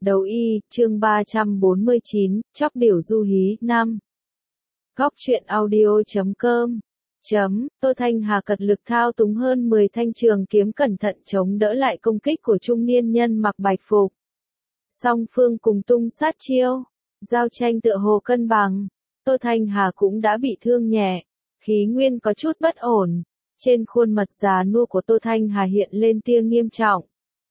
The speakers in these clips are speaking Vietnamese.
Đấu y, chương 349, chóc điểu du hí, 5. Góc truyện audio.com Tô Thanh Hà cật lực thao túng hơn 10 thanh trường kiếm cẩn thận chống đỡ lại công kích của trung niên nhân mặc bạch phục. Song phương cùng tung sát chiêu, giao tranh tựa hồ cân bằng, Tô Thanh Hà cũng đã bị thương nhẹ, khí nguyên có chút bất ổn, trên khuôn mặt già nua của Tô Thanh Hà hiện lên tia nghiêm trọng.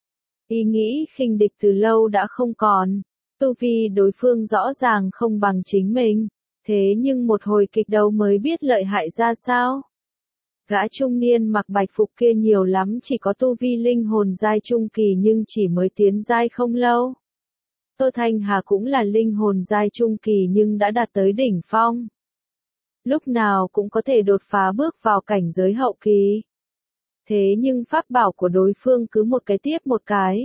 Ý nghĩ khinh địch từ lâu đã không còn, tu vi đối phương rõ ràng không bằng chính mình, thế nhưng một hồi kịch đấu mới biết lợi hại ra sao. Gã trung niên mặc bạch phục kia nhiều lắm chỉ có tu vi linh hồn giai trung kỳ nhưng chỉ mới tiến giai không lâu. Tô Thanh Hà cũng là linh hồn giai trung kỳ nhưng đã đạt tới đỉnh phong. Lúc nào cũng có thể đột phá bước vào cảnh giới hậu kỳ. Thế nhưng pháp bảo của đối phương cứ một cái tiếp một cái.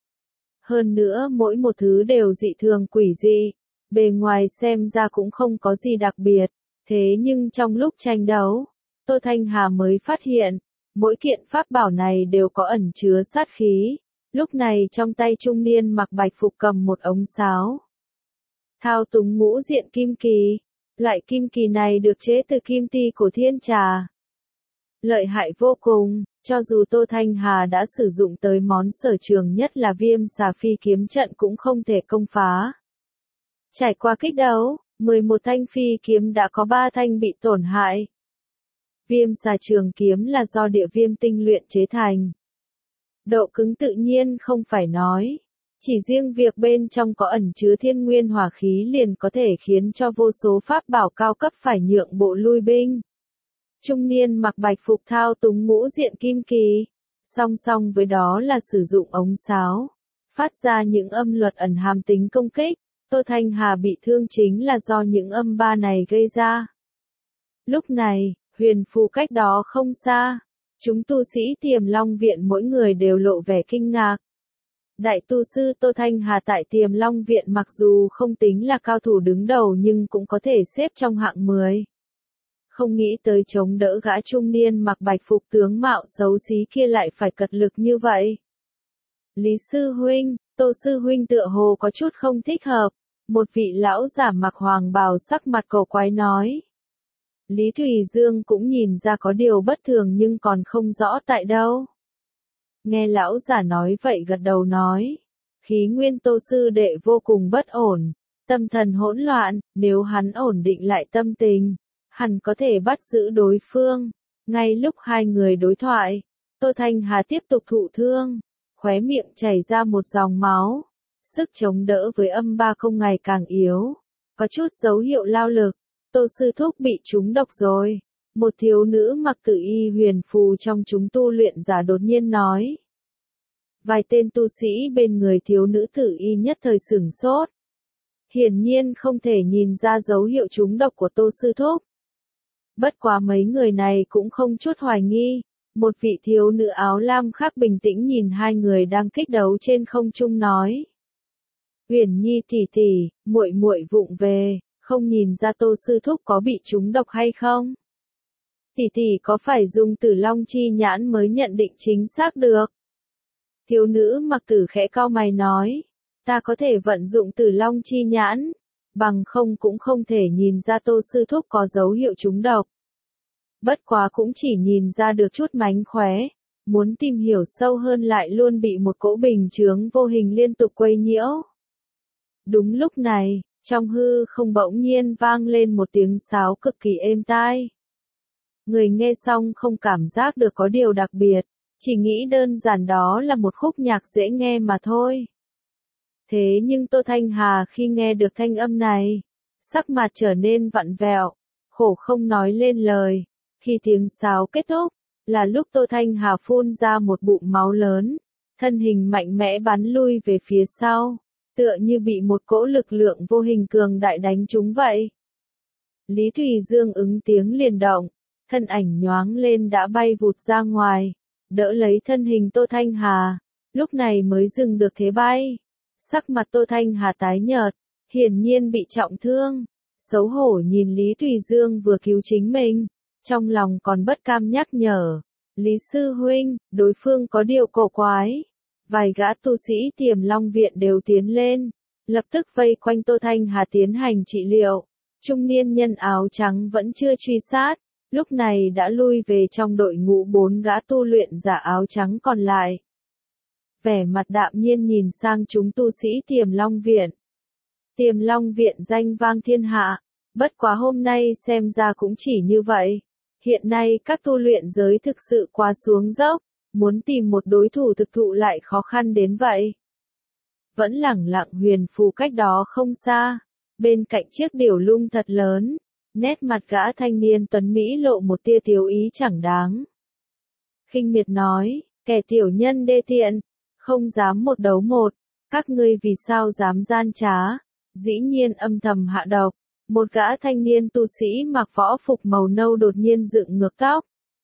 Hơn nữa mỗi một thứ đều dị thường quỷ dị, bề ngoài xem ra cũng không có gì đặc biệt, thế nhưng trong lúc tranh đấu, Tô Thanh Hà mới phát hiện, mỗi kiện pháp bảo này đều có ẩn chứa sát khí. Lúc này trong tay trung niên mặc bạch phục cầm một ống sáo. Thao túng ngũ diện kim kỳ, loại kim kỳ này được chế từ kim ti của thiên trà. Lợi hại vô cùng, cho dù Tô Thanh Hà đã sử dụng tới món sở trường nhất là viêm xà phi kiếm trận cũng không thể công phá. Trải qua kích đấu, 11 thanh phi kiếm đã có 3 thanh bị tổn hại. Viêm xà trường kiếm là do địa viêm tinh luyện chế thành. Độ cứng tự nhiên không phải nói, chỉ riêng việc bên trong có ẩn chứa thiên nguyên hỏa khí liền có thể khiến cho vô số pháp bảo cao cấp phải nhượng bộ lui binh. Trung niên mặc bạch phục thao túng ngũ diện kim kỳ, song song với đó là sử dụng ống sáo, phát ra những âm luật ẩn hàm tính công kích. Tô Thanh Hà bị thương chính là do những âm ba này gây ra. Lúc này, huyền phù cách đó không xa, chúng tu sĩ Tiềm Long Viện mỗi người đều lộ vẻ kinh ngạc. Đại tu sư Tô Thanh Hà tại Tiềm Long Viện mặc dù không tính là cao thủ đứng đầu nhưng cũng có thể xếp trong hạng 10. Không nghĩ tới chống đỡ gã trung niên mặc bạch phục tướng mạo xấu xí kia lại phải cật lực như vậy. Lý sư huynh, Tô sư huynh tựa hồ có chút không thích hợp, một vị lão giả mặc hoàng bào sắc mặt cổ quái nói. Lý Thủy Dương cũng nhìn ra có điều bất thường nhưng còn không rõ tại đâu. Nghe lão giả nói vậy gật đầu nói. Khí nguyên Tô sư đệ vô cùng bất ổn, tâm thần hỗn loạn, nếu hắn ổn định lại tâm tình, hẳn có thể bắt giữ đối phương. Ngay lúc hai người đối thoại, Tô Thanh Hà tiếp tục thụ thương, khóe miệng chảy ra một dòng máu. Sức chống đỡ với âm ba không ngày càng yếu, có chút dấu hiệu lao lực. Tô sư thúc bị trúng độc rồi. Một thiếu nữ mặc tử y huyền phù trong chúng tu luyện giả đột nhiên nói. Vài tên tu sĩ bên người thiếu nữ tử y nhất thời sửng sốt. Hiển nhiên không thể nhìn ra dấu hiệu trúng độc của Tô sư thúc. Bất quá mấy người này cũng không chút hoài nghi. Một vị thiếu nữ áo lam khác bình tĩnh nhìn hai người đang kích đấu trên không trung nói. Huyền Nhi tỷ tỷ, muội muội vụng về, không nhìn ra Tô sư thúc có bị trúng độc hay không? Tỷ tỷ có phải dùng Tử Long chi nhãn mới nhận định chính xác được? Thiếu nữ mặc tử khẽ cau mày nói, ta có thể vận dụng Tử Long chi nhãn, bằng không cũng không thể nhìn ra Tô sư thúc có dấu hiệu trúng độc. Bất quá cũng chỉ nhìn ra được chút mánh khóe, muốn tìm hiểu sâu hơn lại luôn bị một cỗ bình chướng vô hình liên tục quấy nhiễu. Đúng lúc này, trong hư không bỗng nhiên vang lên một tiếng sáo cực kỳ êm tai. Người nghe xong không cảm giác được có điều đặc biệt, chỉ nghĩ đơn giản đó là một khúc nhạc dễ nghe mà thôi. Thế nhưng Tô Thanh Hà khi nghe được thanh âm này, sắc mặt trở nên vặn vẹo, khổ không nói lên lời. Khi tiếng sáo kết thúc, là lúc Tô Thanh Hà phun ra một bụng máu lớn, thân hình mạnh mẽ bắn lui về phía sau, tựa như bị một cỗ lực lượng vô hình cường đại đánh trúng vậy. Lý Thủy Dương ứng tiếng liền động, thân ảnh nhoáng lên đã bay vụt ra ngoài, đỡ lấy thân hình Tô Thanh Hà, lúc này mới dừng được thế bay. Sắc mặt Tô Thanh Hà tái nhợt, hiển nhiên bị trọng thương, xấu hổ nhìn Lý Thủy Dương vừa cứu chính mình, trong lòng còn bất cam nhắc nhở, Lý sư huynh, đối phương có điều cổ quái. Vài gã tu sĩ Tiềm Long Viện đều tiến lên, lập tức vây quanh Tô Thanh Hà tiến hành trị liệu. Trung niên nhân áo trắng vẫn chưa truy sát, lúc này đã lui về trong đội ngũ 4 gã tu luyện giả áo trắng còn lại. Vẻ mặt đạm nhiên nhìn sang chúng tu sĩ Tiềm Long Viện. Tiềm Long Viện danh vang thiên hạ, bất quá hôm nay xem ra cũng chỉ như vậy. Hiện nay các tu luyện giới thực sự quá xuống dốc, muốn tìm một đối thủ thực thụ lại khó khăn đến vậy. Vẫn lẳng lặng huyền phù cách đó không xa, bên cạnh chiếc điểu lung thật lớn, nét mặt gã thanh niên tuấn Mỹ lộ một tia tiếu ý chẳng đáng. Khinh miệt nói, kẻ tiểu nhân đê tiện, không dám một đấu một, các ngươi vì sao dám gian trá, dĩ nhiên âm thầm hạ độc. Một gã thanh niên tu sĩ mặc võ phục màu nâu đột nhiên dựng ngược tóc.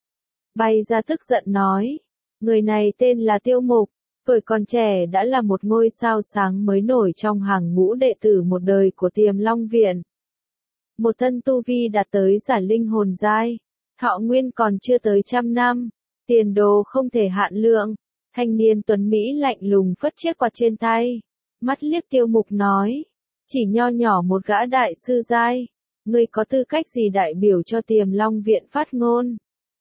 Bay ra tức giận nói, người này tên là Tiêu Mục, tuổi còn trẻ đã là một ngôi sao sáng mới nổi trong hàng ngũ đệ tử một đời của Tiềm Long Viện. Một thân tu vi đạt tới giả linh hồn giai, thọ nguyên còn chưa tới 100 năm, tiền đồ không thể hạn lượng. Thanh niên tuấn Mỹ lạnh lùng phất chiếc quạt trên tay, mắt liếc Tiêu Mục nói, chỉ nho nhỏ một gã đại sư giai, ngươi có tư cách gì đại biểu cho Tiềm Long Viện phát ngôn?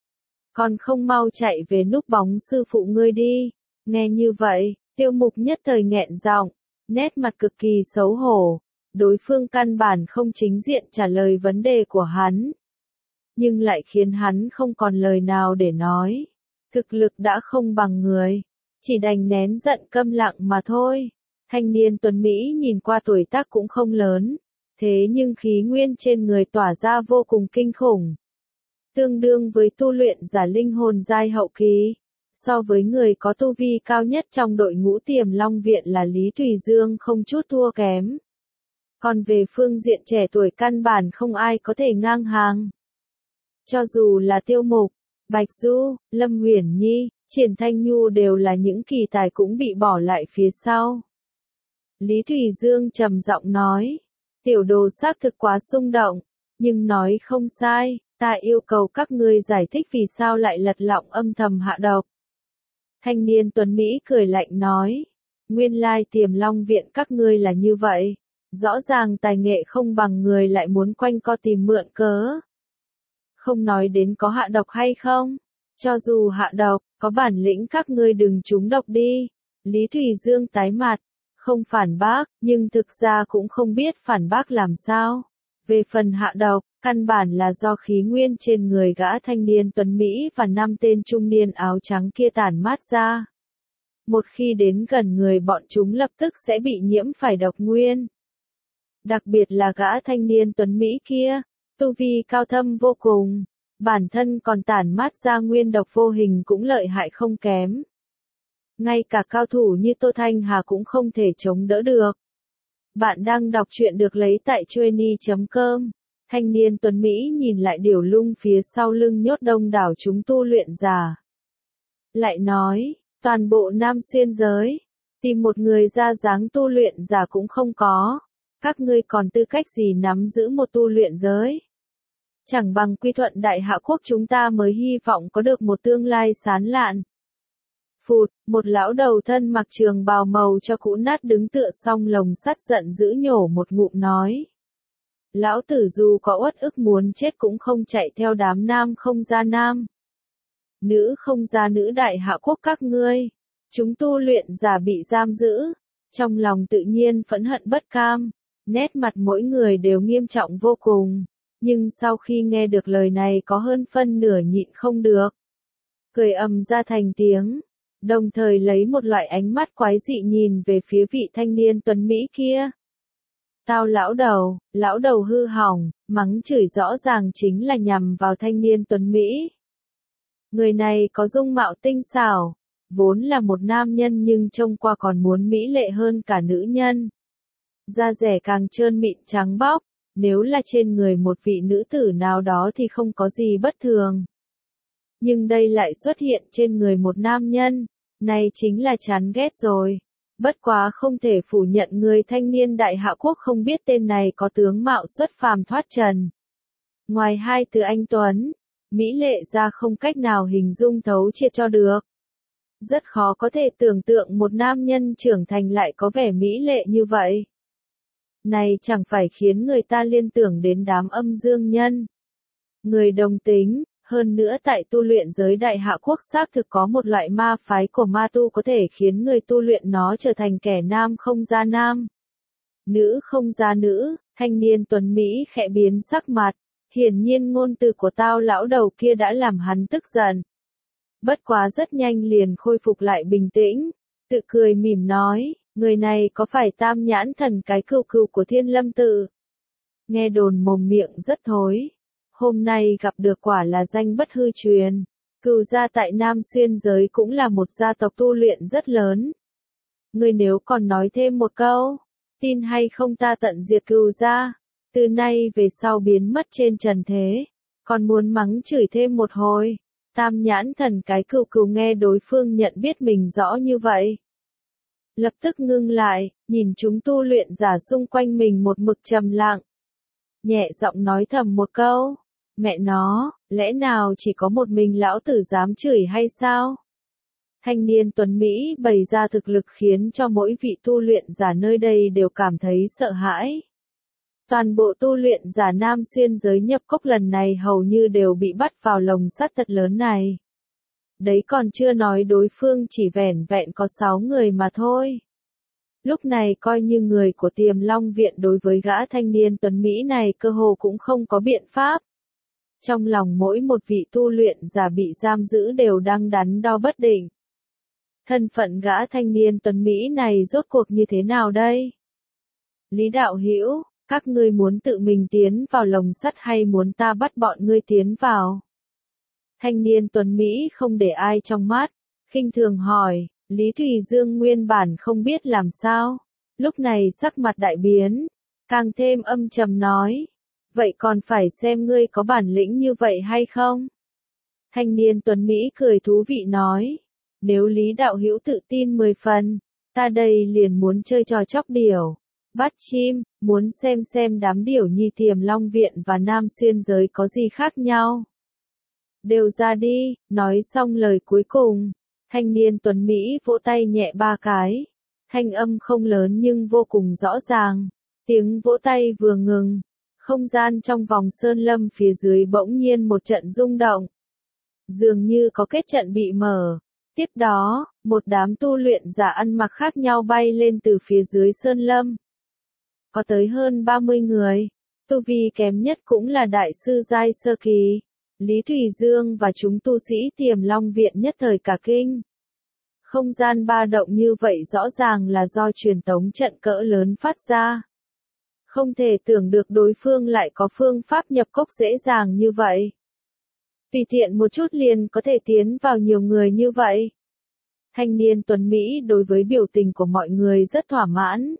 Còn không mau chạy về núp bóng sư phụ ngươi đi. Nghe như vậy, Tiêu Mục nhất thời nghẹn giọng, nét mặt cực kỳ xấu hổ, đối phương căn bản không chính diện trả lời vấn đề của hắn. Nhưng lại khiến hắn không còn lời nào để nói. Thực lực đã không bằng người, chỉ đành nén giận câm lặng mà thôi. Thanh niên tuấn Mỹ nhìn qua tuổi tác cũng không lớn, thế nhưng khí nguyên trên người tỏa ra vô cùng kinh khủng. Tương đương với tu luyện giả linh hồn giai hậu kỳ, so với người có tu vi cao nhất trong đội ngũ Tiềm Long Viện là Lý Thùy Dương không chút thua kém. Còn về phương diện trẻ tuổi căn bản không ai có thể ngang hàng. Cho dù là Tiêu Mục, Bạch Du, Lâm Uyển Nhi, Triển Thanh Nhu đều là những kỳ tài cũng bị bỏ lại phía sau. Lý Thùy Dương trầm giọng nói, tiểu đồ xác thực quá xung động, nhưng nói không sai, ta yêu cầu các ngươi giải thích vì sao lại lật lọng âm thầm hạ độc. Thanh niên tuấn Mỹ cười lạnh nói, nguyên lai Tiềm Long Viện các ngươi là như vậy, rõ ràng tài nghệ không bằng người lại muốn quanh co tìm mượn cớ. Không nói đến có hạ độc hay không, cho dù hạ độc, có bản lĩnh các ngươi đừng trúng độc đi. Lý Thùy Dương tái mặt, không phản bác, nhưng thực ra cũng không biết phản bác làm sao. Về phần hạ độc, căn bản là do khí nguyên trên người gã thanh niên tuấn Mỹ và 5 tên trung niên áo trắng kia tản mát ra. Một khi đến gần người bọn chúng lập tức sẽ bị nhiễm phải độc nguyên. Đặc biệt là gã thanh niên tuấn Mỹ kia, tu vi cao thâm vô cùng, bản thân còn tản mát ra nguyên độc vô hình cũng lợi hại không kém. Ngay cả cao thủ như Tô Thanh Hà cũng không thể chống đỡ được. Bạn đang đọc truyện được lấy tại chuyenny.com. Thanh niên tuấn Mỹ nhìn lại điểu lung phía sau lưng nhốt đông đảo chúng tu luyện giả. Lại nói, toàn bộ Nam Xuyên giới, tìm một người ra dáng tu luyện giả cũng không có. Các ngươi còn tư cách gì nắm giữ một tu luyện giới? Chẳng bằng quy thuận Đại Hạ Quốc chúng ta mới hy vọng có được một tương lai sáng lạn. Phụt, một lão đầu thân mặc trường bào màu cho cũ nát đứng tựa song lồng sắt giận dữ nhổ một ngụm nói. Lão tử dù có uất ức muốn chết cũng không chạy theo đám nam không ra nam. Nữ không ra nữ Đại Hạ Quốc các ngươi. Chúng tu luyện giả bị giam giữ. Trong lòng tự nhiên phẫn hận bất cam. Nét mặt mỗi người đều nghiêm trọng vô cùng. Nhưng sau khi nghe được lời này có hơn phân nửa nhịn không được. Cười ầm ra thành tiếng. Đồng thời lấy một loại ánh mắt quái dị nhìn về phía vị thanh niên tuấn Mỹ kia. Tao lão đầu hư hỏng, mắng chửi rõ ràng chính là nhằm vào thanh niên tuấn Mỹ. Người này có dung mạo tinh xảo, vốn là một nam nhân nhưng trông qua còn muốn mỹ lệ hơn cả nữ nhân. Da dẻ càng trơn mịn trắng bóc, nếu là trên người một vị nữ tử nào đó thì không có gì bất thường. Nhưng đây lại xuất hiện trên người một nam nhân, này chính là chán ghét rồi. Bất quá không thể phủ nhận người thanh niên Đại Hạ Quốc không biết tên này có tướng mạo xuất phàm thoát trần. Ngoài hai từ anh tuấn, mỹ lệ ra không cách nào hình dung thấu triệt cho được. Rất khó có thể tưởng tượng một nam nhân trưởng thành lại có vẻ mỹ lệ như vậy. Này chẳng phải khiến người ta liên tưởng đến đám âm dương nhân. Người đồng tính, hơn nữa tại tu luyện giới Đại Hạ Quốc xác thực có một loại ma phái của ma tu có thể khiến người tu luyện nó trở thành kẻ nam không ra nam, nữ không ra nữ. Thanh niên tuấn Mỹ khẽ biến sắc mặt, hiển nhiên ngôn từ của tao lão đầu kia đã làm hắn tức giận. Bất quá rất nhanh liền khôi phục lại bình tĩnh, tự cười mỉm nói, người này có phải Tam Nhãn Thần cái cừu cừu của Thiên Lâm Tự? Nghe đồn mồm miệng rất thối. Hôm nay gặp được quả là danh bất hư truyền. Cừu gia tại Nam Xuyên giới cũng là một gia tộc tu luyện rất lớn. Ngươi nếu còn nói thêm một câu, tin hay không ta tận diệt Cừu gia, từ nay về sau biến mất trên trần thế. Còn muốn mắng chửi thêm một hồi. Tam Nhãn Thần cái cừu cừu nghe đối phương nhận biết mình rõ như vậy, lập tức ngưng lại, nhìn chúng tu luyện giả xung quanh mình một mực trầm lặng. Nhẹ giọng nói thầm một câu, mẹ nó, lẽ nào chỉ có một mình lão tử dám chửi hay sao? Thanh niên tuấn Mỹ bày ra thực lực khiến cho mỗi vị tu luyện giả nơi đây đều cảm thấy sợ hãi. Toàn bộ tu luyện giả Nam Xuyên giới nhập cốc lần này hầu như đều bị bắt vào lồng sắt thật lớn này. Đấy còn chưa nói đối phương chỉ vẻn vẹn có 6 người mà thôi. Lúc này coi như người của Tiềm Long Viện đối với gã thanh niên tuấn Mỹ này cơ hồ cũng không có biện pháp. Trong lòng mỗi một vị tu luyện giả bị giam giữ đều đang đắn đo bất định. Thân phận gã thanh niên tuấn Mỹ này rốt cuộc như thế nào đây? Lý Đạo Hữu, các ngươi muốn tự mình tiến vào lồng sắt hay muốn ta bắt bọn ngươi tiến vào? Thanh niên tuấn Mỹ không để ai trong mắt, khinh thường hỏi. Lý Thùy Dương nguyên bản không biết làm sao, lúc này sắc mặt đại biến, càng thêm âm trầm nói, vậy còn phải xem ngươi có bản lĩnh như vậy hay không? Thanh niên tuấn Mỹ cười thú vị nói, nếu Lý Đạo Hữu tự tin 10 phần, ta đây liền muốn chơi trò chóc điểu, bắt chim, muốn xem đám điểu nhi Tiềm Long Viện và Nam Xuyên giới có gì khác nhau. Đều ra đi, nói xong lời cuối cùng. Thanh niên tuấn Mỹ vỗ tay nhẹ 3 cái. Thanh âm không lớn nhưng vô cùng rõ ràng. Tiếng vỗ tay vừa ngừng. Không gian trong vòng sơn lâm phía dưới bỗng nhiên một trận rung động. Dường như có kết trận bị mở. Tiếp đó, một đám tu luyện giả ăn mặc khác nhau bay lên từ phía dưới sơn lâm. Có tới hơn 30 người. Tu vi kém nhất cũng là đại sư giai sơ kỳ. Lý Thùy Dương và chúng tu sĩ Tiềm Long Viện nhất thời cả kinh. Không gian ba động như vậy rõ ràng là do truyền tống trận cỡ lớn phát ra. Không thể tưởng được đối phương lại có phương pháp nhập cốc dễ dàng như vậy. Tùy tiện một chút liền có thể tiến vào nhiều người như vậy. Thanh niên tuấn Mỹ đối với biểu tình của mọi người rất thỏa mãn.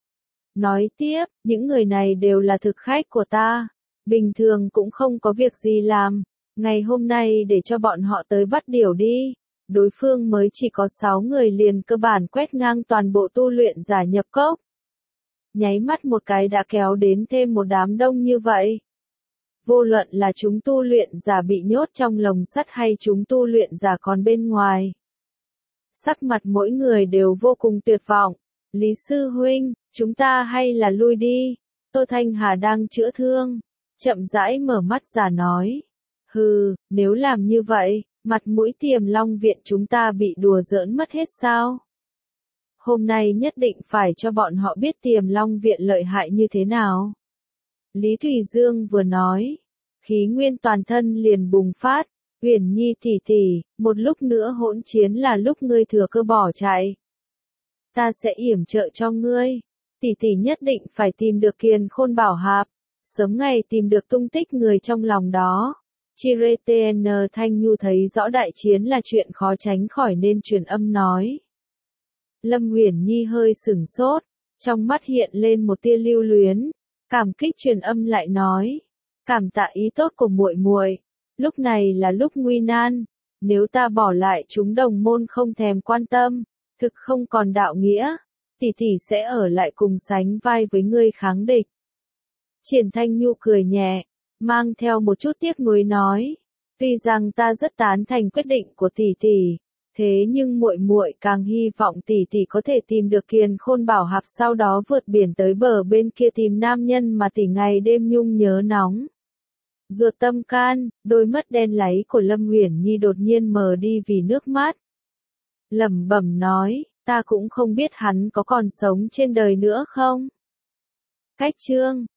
Nói tiếp, những người này đều là thực khách của ta. Bình thường cũng không có việc gì làm. Ngày hôm nay để cho bọn họ tới bắt điểu đi. Đối phương mới chỉ có 6 người liền cơ bản quét ngang toàn bộ tu luyện giả nhập cốc. Nháy mắt một cái đã kéo đến thêm một đám đông như vậy. Vô luận là chúng tu luyện giả bị nhốt trong lồng sắt hay chúng tu luyện giả còn bên ngoài. Sắc mặt mỗi người đều vô cùng tuyệt vọng. Lý sư huynh, chúng ta hay là lui đi. Tô Thanh Hà đang chữa thương. Chậm rãi mở mắt ra nói. Hừ, nếu làm như vậy, mặt mũi Tiềm Long Viện chúng ta bị đùa giỡn mất hết sao? Hôm nay nhất định phải cho bọn họ biết Tiềm Long Viện lợi hại như thế nào. Lý Thùy Dương vừa nói, khí nguyên toàn thân liền bùng phát, Uyển Nhi tỷ tỷ, một lúc nữa hỗn chiến là lúc ngươi thừa cơ bỏ chạy. Ta sẽ yểm trợ cho ngươi, tỷ tỷ nhất định phải tìm được Kiền Khôn Bảo Hạp, sớm ngày tìm được tung tích người trong lòng đó. Chiretn Thanh Nhu thấy rõ đại chiến là chuyện khó tránh khỏi nên truyền âm nói. Lâm Uyển Nhi hơi sửng sốt, trong mắt hiện lên một tia lưu luyến, cảm kích truyền âm lại nói, cảm tạ ý tốt của muội muội, lúc này là lúc nguy nan, nếu ta bỏ lại chúng đồng môn không thèm quan tâm, thực không còn đạo nghĩa, tỷ tỷ sẽ ở lại cùng sánh vai với ngươi kháng địch. Triển Thanh Nhu cười nhẹ, mang theo một chút tiếc nuối nói, tuy rằng ta rất tán thành quyết định của tỷ tỷ, Thế nhưng muội muội càng hy vọng tỷ tỷ có thể tìm được Kiền Khôn Bảo Hạp, sau đó vượt biển tới bờ bên kia tìm nam nhân mà tỷ ngày đêm nhung nhớ nóng. Ruột tâm can, đôi mắt đen láy của Lâm Uyển Nhi đột nhiên mờ đi vì nước mắt. Lẩm bẩm nói, ta cũng không biết hắn có còn sống trên đời nữa không. Cách chương